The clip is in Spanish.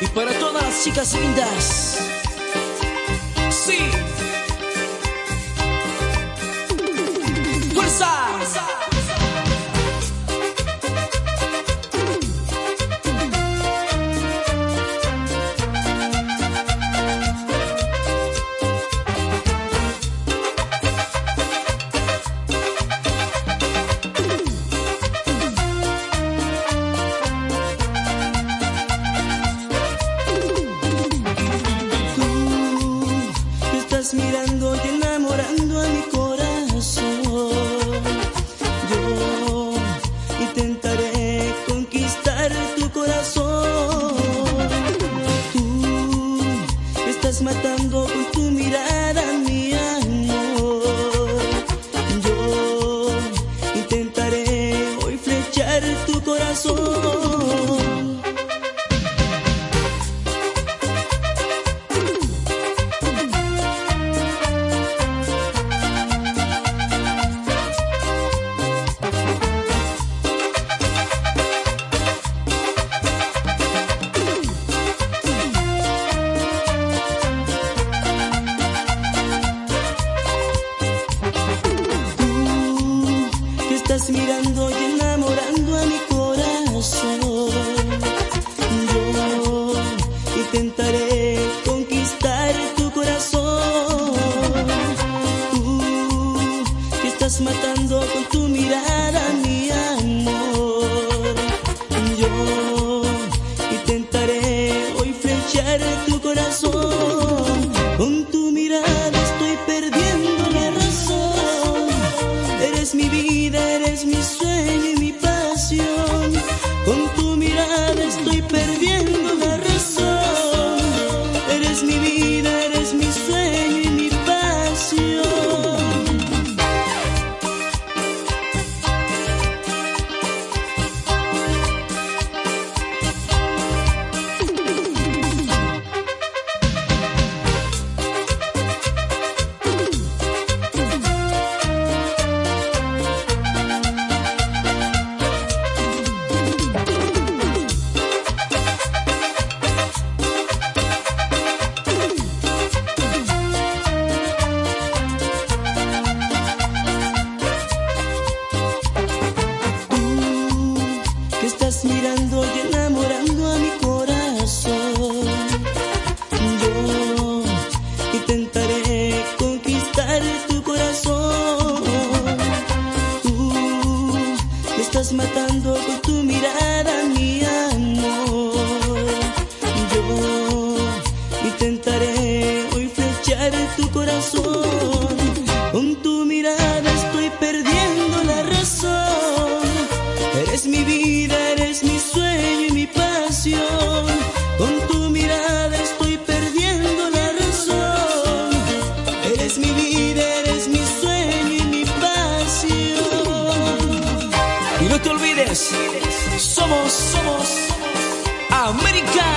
Y para todas las chicas lindas, sí, fuerza. Mirando y enamorando a mi corazón. Yo intentaré conquistar tu corazón. Tú estás matando con tu mirada mi amor. Yo intentaré hoy flechar tu corazón. Estás mirando y enamorando a mi corazón. Yo intentaré conquistar tu corazón. Tú que estás matando con tu mirada mi amor. Yo intentaré hoy flechar tu corazón. Con tu mirada estoy perdiendo la razón. Eres mi vida, eres mi sueño y mi pasión. Con tu mirada estoy perdiendo la razón. Eres mi vida, eres mi sueño y mi pasión. Estás mirando y enamorando a mi corazón. Yo intentaré conquistar tu corazón. Tú me estás matando con tu mirada, mi amor. Yo intentaré hoy flechar tu corazón. Con tu mirada estoy perdiendo la razón. Eres mi vida, eres mi sueño y mi pasión. Con tu mirada estoy perdiendo la razón. Eres mi vida, eres mi sueño y mi pasión. Y no te olvides, somos América.